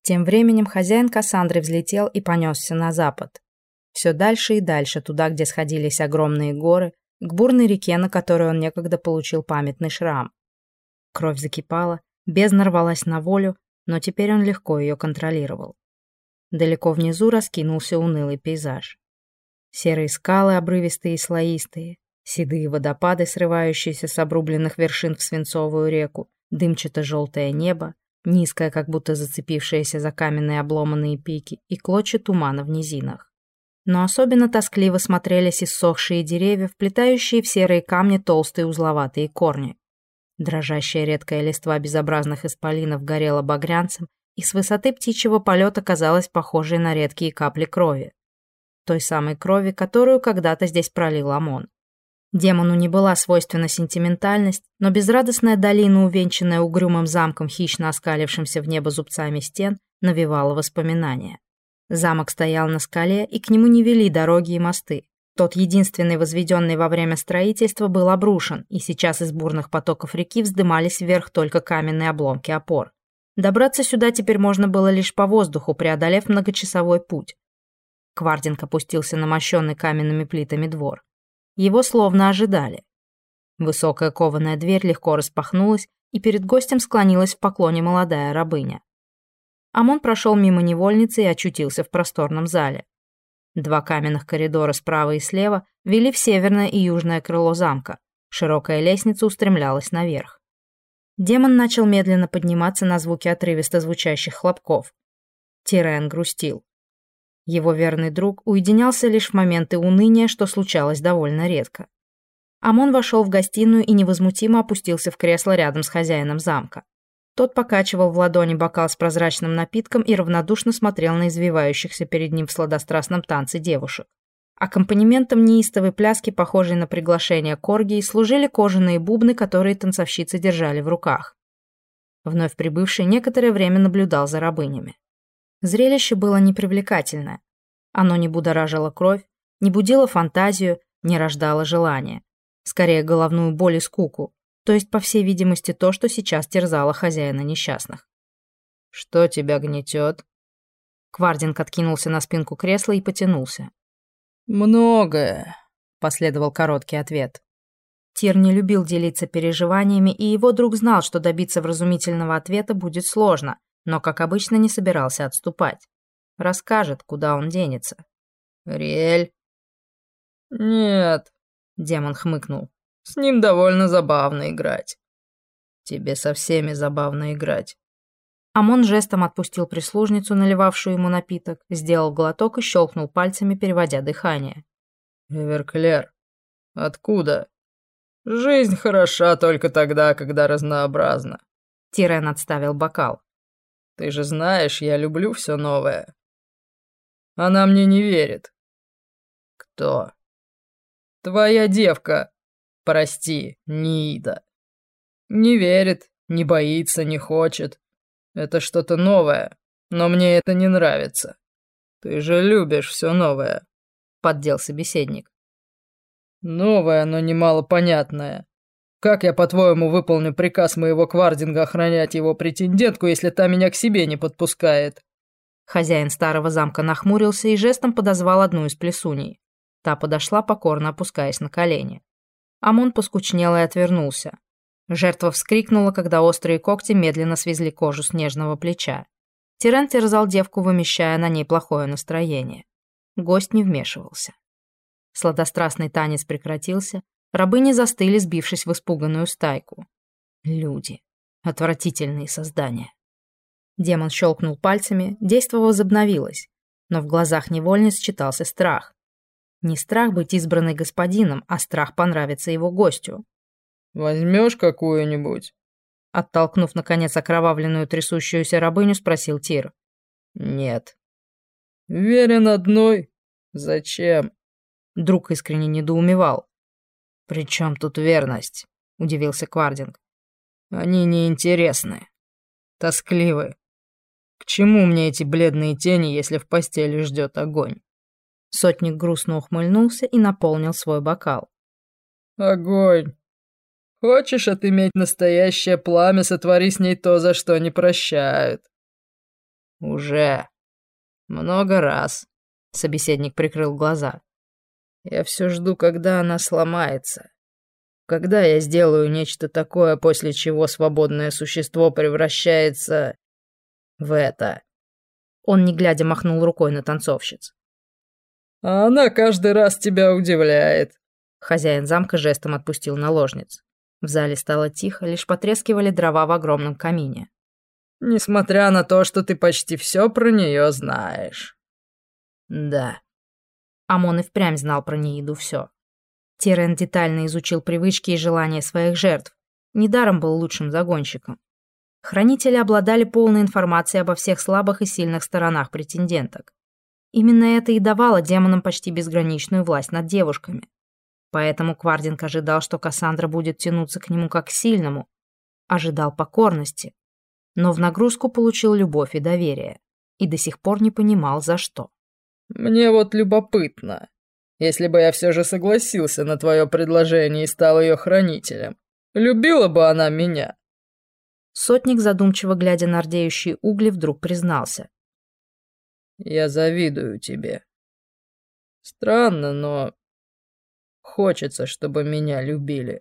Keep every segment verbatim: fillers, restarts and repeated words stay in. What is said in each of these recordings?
Тем временем хозяин Кассандры взлетел и понесся на запад. Все дальше и дальше, туда, где сходились огромные горы, к бурной реке, на которой он некогда получил памятный шрам. Кровь закипала, бездна рвалась на волю, но теперь он легко ее контролировал. Далеко внизу раскинулся унылый пейзаж. Серые скалы, обрывистые и слоистые, седые водопады, срывающиеся с обрубленных вершин в свинцовую реку, дымчато-желтое небо, низкое, как будто зацепившееся за каменные обломанные пики, и клочья тумана в низинах. Но особенно тоскливо смотрелись иссохшие деревья, вплетающие в серые камни толстые узловатые корни. Дрожащая редкая листва безобразных исполинов горела багрянцем, и с высоты птичьего полета казалась похожей на редкие капли крови. Той самой крови, которую когда-то здесь пролил Амон. Демону не была свойственна сентиментальность, но безрадостная долина, увенчанная угрюмым замком, хищно оскалившимся в небо зубцами стен, навевала воспоминания. Замок стоял на скале, и к нему не вели дороги и мосты. Тот единственный, возведенный во время строительства, был обрушен, и сейчас из бурных потоков реки вздымались вверх только каменные обломки опор. Добраться сюда теперь можно было лишь по воздуху, преодолев многочасовой путь. Квардинг опустился на мощенный каменными плитами двор. Его словно ожидали. Высокая кованая дверь легко распахнулась, и перед гостем склонилась в поклоне молодая рабыня. Амон прошел мимо невольницы и очутился в просторном зале. Два каменных коридора справа и слева вели в северное и южное крыло замка. Широкая лестница устремлялась наверх. Демон начал медленно подниматься на звуки отрывисто звучащих хлопков. Тирен грустил. Его верный друг уединялся лишь в моменты уныния, что случалось довольно редко. Амон вошел в гостиную и невозмутимо опустился в кресло рядом с хозяином замка. Тот покачивал в ладони бокал с прозрачным напитком и равнодушно смотрел на извивающихся перед ним в сладострастном танце девушек. Аккомпанементом неистовой пляски, похожей на приглашение к оргии, служили кожаные бубны, которые танцовщицы держали в руках. Вновь прибывший некоторое время наблюдал за рабынями. Зрелище было непривлекательное. Оно не будоражило кровь, не будило фантазию, не рождало желания. Скорее, головную боль и скуку, то есть, по всей видимости, то, что сейчас терзало хозяина несчастных. «Что тебя гнетет?» Квардинг откинулся на спинку кресла и потянулся. «Многое», — последовал короткий ответ. Тир не любил делиться переживаниями, и его друг знал, что добиться вразумительного ответа будет сложно, но, как обычно, не собирался отступать. Расскажет, куда он денется. «Риэль?» «Нет», — демон хмыкнул. «С ним довольно забавно играть». «Тебе со всеми забавно играть». Амон жестом отпустил прислужницу, наливавшую ему напиток, сделал глоток и щелкнул пальцами, переводя дыхание. «Эверклер, откуда?» «Жизнь хороша только тогда, когда разнообразна». Тирен отставил бокал. «Ты же знаешь, я люблю все новое». «Она мне не верит». «Кто?» «Твоя девка. Прости, Ниида. Не верит, не боится, не хочет. Это что-то новое, но мне это не нравится. Ты же любишь все новое», — поддел собеседник. «Новое, но немалопонятное. Как я, по-твоему, выполню приказ моего Квардинга охранять его претендентку, если та меня к себе не подпускает?» Хозяин старого замка нахмурился и жестом подозвал одну из плесуней. Та подошла, покорно опускаясь на колени. Амон поскучнел и отвернулся. Жертва вскрикнула, когда острые когти медленно свезли кожу с нежного плеча. Тирен терзал девку, вымещая на ней плохое настроение. Гость не вмешивался. Сладострастный танец прекратился, рабыни застыли, сбившись в испуганную стайку. Люди. Отвратительные создания. Демон щелкнул пальцами, действо возобновилось, но в глазах невольниц читался страх. Не страх быть избранной господином, а страх понравиться его гостю. «Возьмешь какую-нибудь?» Оттолкнув, наконец, окровавленную трясущуюся рабыню, спросил Тир. «Нет». «Верен одной? Зачем?» Друг искренне недоумевал. «При чем тут верность?» — удивился Квардинг. «Они неинтересны. Тоскливы. К чему мне эти бледные тени, если в постели ждет огонь?» Сотник грустно ухмыльнулся и наполнил свой бокал. «Огонь. Хочешь отыметь настоящее пламя, сотвори с ней то, за что не прощают». Уже. Много раз. Собеседник прикрыл глаза. Я все жду, когда она сломается. Когда я сделаю нечто такое, после чего свободное существо превращается в это. Он, не глядя, махнул рукой на танцовщиц. А она каждый раз тебя удивляет. Хозяин замка жестом отпустил наложниц. В зале стало тихо, лишь потрескивали дрова в огромном камине. Несмотря на то, что ты почти все про нее знаешь. Да. Амон и впрямь знал про Неиду все. Тирен детально изучил привычки и желания своих жертв. Недаром был лучшим загонщиком. Хранители обладали полной информацией обо всех слабых и сильных сторонах претенденток. Именно это и давало демонам почти безграничную власть над девушками. Поэтому Квардинг ожидал, что Кассандра будет тянуться к нему как к сильному. Ожидал покорности. Но в нагрузку получил любовь и доверие. И до сих пор не понимал, за что. Мне вот любопытно. Если бы я все же согласился на твое предложение и стал ее хранителем, любила бы она меня? Сотник, задумчиво глядя на рдеющие угли, вдруг признался. Я завидую тебе. Странно, но хочется, чтобы меня любили.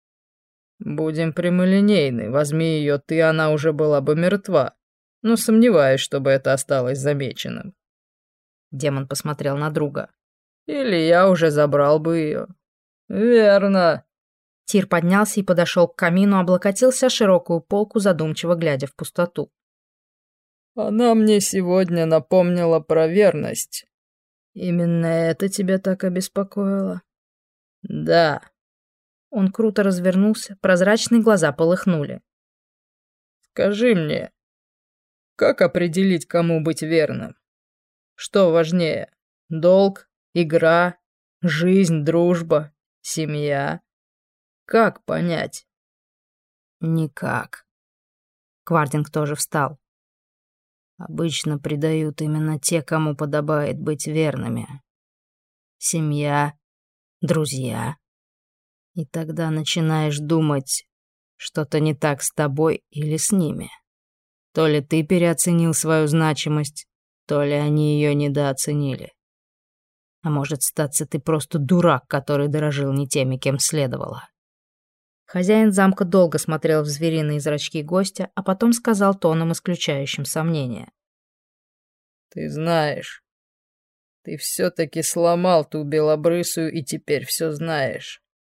Будем прямолинейны, возьми ее ты, она уже была бы мертва, но сомневаюсь, чтобы это осталось замеченным. Демон посмотрел на друга. Или я уже забрал бы ее. Верно. Тир поднялся и подошел к камину, облокотился о широкую полку, задумчиво глядя в пустоту. Она мне сегодня напомнила про верность. Именно это тебя так обеспокоило? Да. Он круто развернулся, прозрачные глаза полыхнули. Скажи мне, как определить, кому быть верным? Что важнее? Долг, игра, жизнь, дружба, семья? Как понять? Никак. Квардинг тоже встал. Обычно предают именно те, кому подобает быть верными. Семья, друзья. И тогда начинаешь думать, что-то не так с тобой или с ними. То ли ты переоценил свою значимость, то ли они ее недооценили. А может, статься ты просто дурак, который дорожил не теми, кем следовало. Хозяин замка долго смотрел в звериные зрачки гостя, а потом сказал тоном, исключающим сомнения. Ты знаешь, ты все-таки сломал ту белобрысую и теперь все знаешь.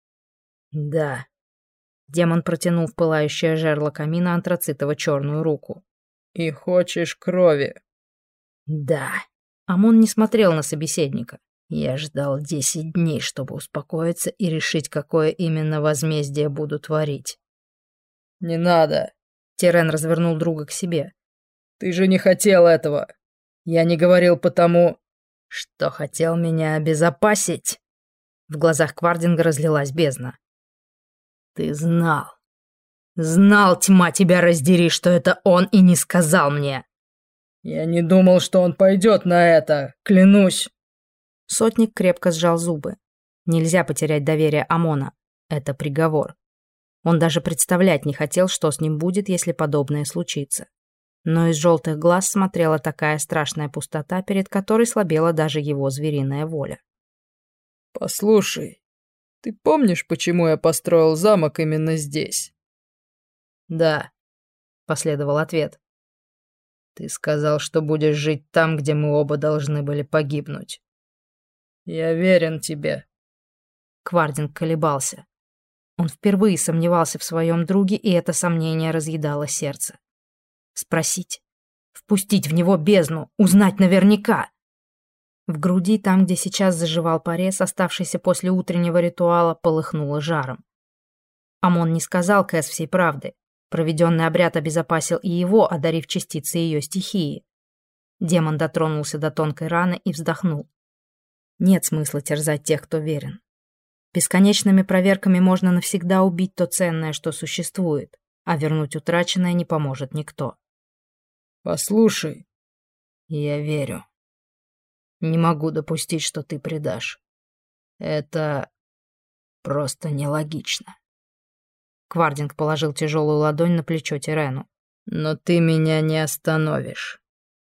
Да. Демон протянул в пылающее жерло камина антрацитово-черную руку. И хочешь крови? Да. Амон не смотрел на собеседника. Я ждал десять дней, чтобы успокоиться и решить, какое именно возмездие буду творить. Не надо. Тирен развернул друга к себе. Ты же не хотел этого. Я не говорил потому, что хотел меня обезопасить. В глазах Квардинга разлилась бездна. Ты знал. Знал, тьма тебя раздери, что это он и не сказал мне. Я не думал, что он пойдет на это, клянусь. Сотник крепко сжал зубы. Нельзя потерять доверие Амона. Это приговор. Он даже представлять не хотел, что с ним будет, если подобное случится. Но из желтых глаз смотрела такая страшная пустота, перед которой слабела даже его звериная воля. «Послушай, ты помнишь, почему я построил замок именно здесь?» «Да», — последовал ответ. «Ты сказал, что будешь жить там, где мы оба должны были погибнуть. Я верен тебе». Квардинг колебался. Он впервые сомневался в своем друге, и это сомнение разъедало сердце. Спросить, впустить в него бездну, узнать наверняка. В груди, там, где сейчас заживал порез, оставшийся после утреннего ритуала, полыхнуло жаром. Амон не сказал Кэс всей правды. Проведенный обряд обезопасил и его, одарив частицы ее стихии. Демон дотронулся до тонкой раны и вздохнул. Нет смысла терзать тех, кто верен. Бесконечными проверками можно навсегда убить то ценное, что существует, а вернуть утраченное не поможет никто. «Послушай, я верю. Не могу допустить, что ты предашь. Это просто нелогично». Квардинг положил тяжелую ладонь на плечо Тирену. «Но ты меня не остановишь.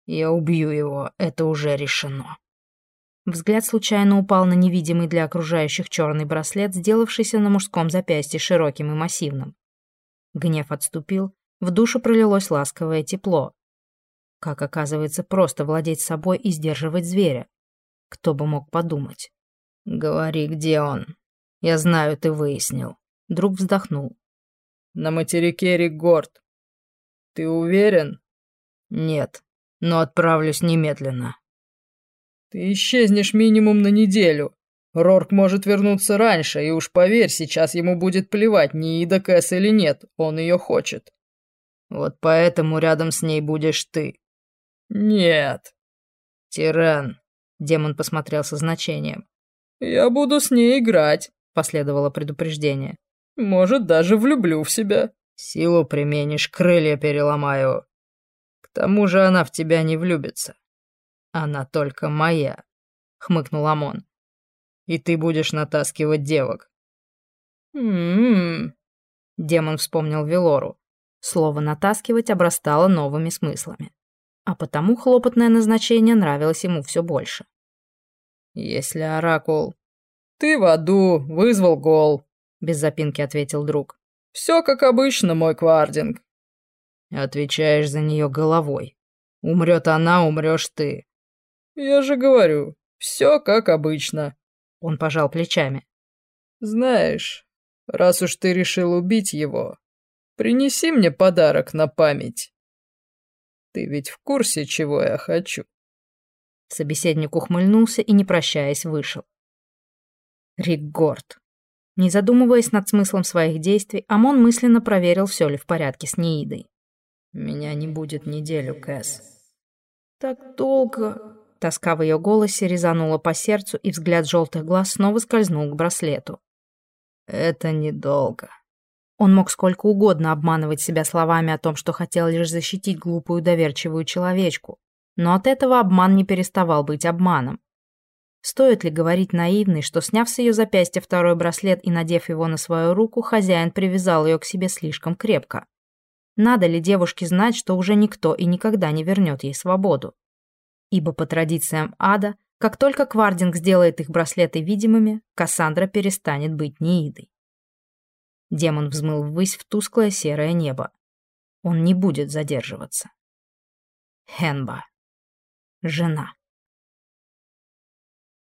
Я убью его, это уже решено. Взгляд случайно упал на невидимый для окружающих черный браслет, сделавшийся на мужском запястье широким и массивным. Гнев отступил, в душу пролилось ласковое тепло. Как оказывается, просто владеть собой и сдерживать зверя. Кто бы мог подумать. Говори, где он. Я знаю, ты выяснил. Друг вздохнул. На материке Ригорд. Ты уверен? Нет, но отправлюсь немедленно. Ты исчезнешь минимум на неделю. Рорк может вернуться раньше, и уж поверь, сейчас ему будет плевать, Ниида Кэс или нет, он ее хочет. Вот поэтому рядом с ней будешь ты. Нет. Тиран. Демон посмотрел со значением. Я буду с ней играть, последовало предупреждение. Может, даже влюблю в себя. Силу применишь, крылья переломаю. К тому же она в тебя не влюбится. Она только моя, хмыкнул Амон. И ты будешь натаскивать девок. М-м-м. Демон вспомнил Велору. Слово «натаскивать» обрастало новыми смыслами. А потому хлопотное назначение нравилось ему все больше. Если Оракул... Ты в аду, вызвал гол, без запинки ответил друг. Все как обычно, мой Квардинг. Отвечаешь за нее головой. Умрет она, умрешь ты. Я же говорю, все как обычно. Он пожал плечами. Знаешь, раз уж ты решил убить его, принеси мне подарок на память. Ты ведь в курсе, чего я хочу? Собеседник ухмыльнулся и, не прощаясь, вышел. Ригорд. Не задумываясь над смыслом своих действий, Амон мысленно проверил, все ли в порядке с Ниидой. «Меня не будет неделю, Кэс». «Так долго...» Тоска в ее голосе резанула по сердцу, и взгляд желтых глаз снова скользнул к браслету. «Это недолго». Он мог сколько угодно обманывать себя словами о том, что хотел лишь защитить глупую доверчивую человечку, но от этого обман не переставал быть обманом. Стоит ли говорить наивной, что, сняв с ее запястья второй браслет и надев его на свою руку, хозяин привязал ее к себе слишком крепко? Надо ли девушке знать, что уже никто и никогда не вернет ей свободу? Ибо по традициям ада, как только Квардинг сделает их браслеты видимыми, Кассандра перестанет быть Ниидой. Демон взмыл ввысь в тусклое серое небо. Он не будет задерживаться. Хенба. Жена.